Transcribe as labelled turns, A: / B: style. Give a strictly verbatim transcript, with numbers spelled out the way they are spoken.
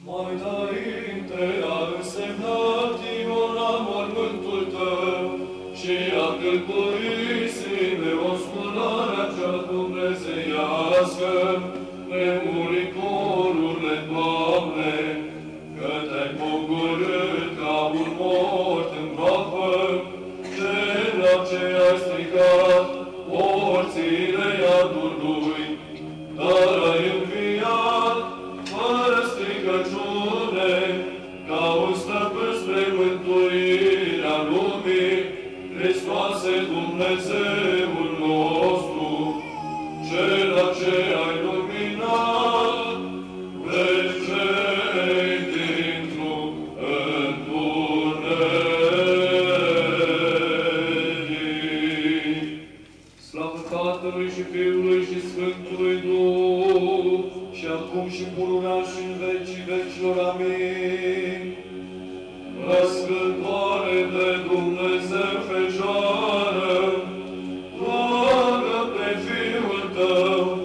A: Mai înainte a însemnat Iona mormântul tău și a câlcuit Simeon scunarea cea dumnezeiască, nemuricorurile, Doamne, că te-ai pogorât ca un mort în groapă, cel ce ai stricat porțile iadului, dar ai înviat fără stricăciune, ca un stăpân spre mântuirea lumii, Hristoase Dumnezeul nostru, cel ce ai luminat pe cei dintr-o întuneric. Slavă Tatălui și Fiului și Sfântului Duh, și acum și pururea și în vecii vecilor. Amin. Născătoare de Dumnezeu Fecioară,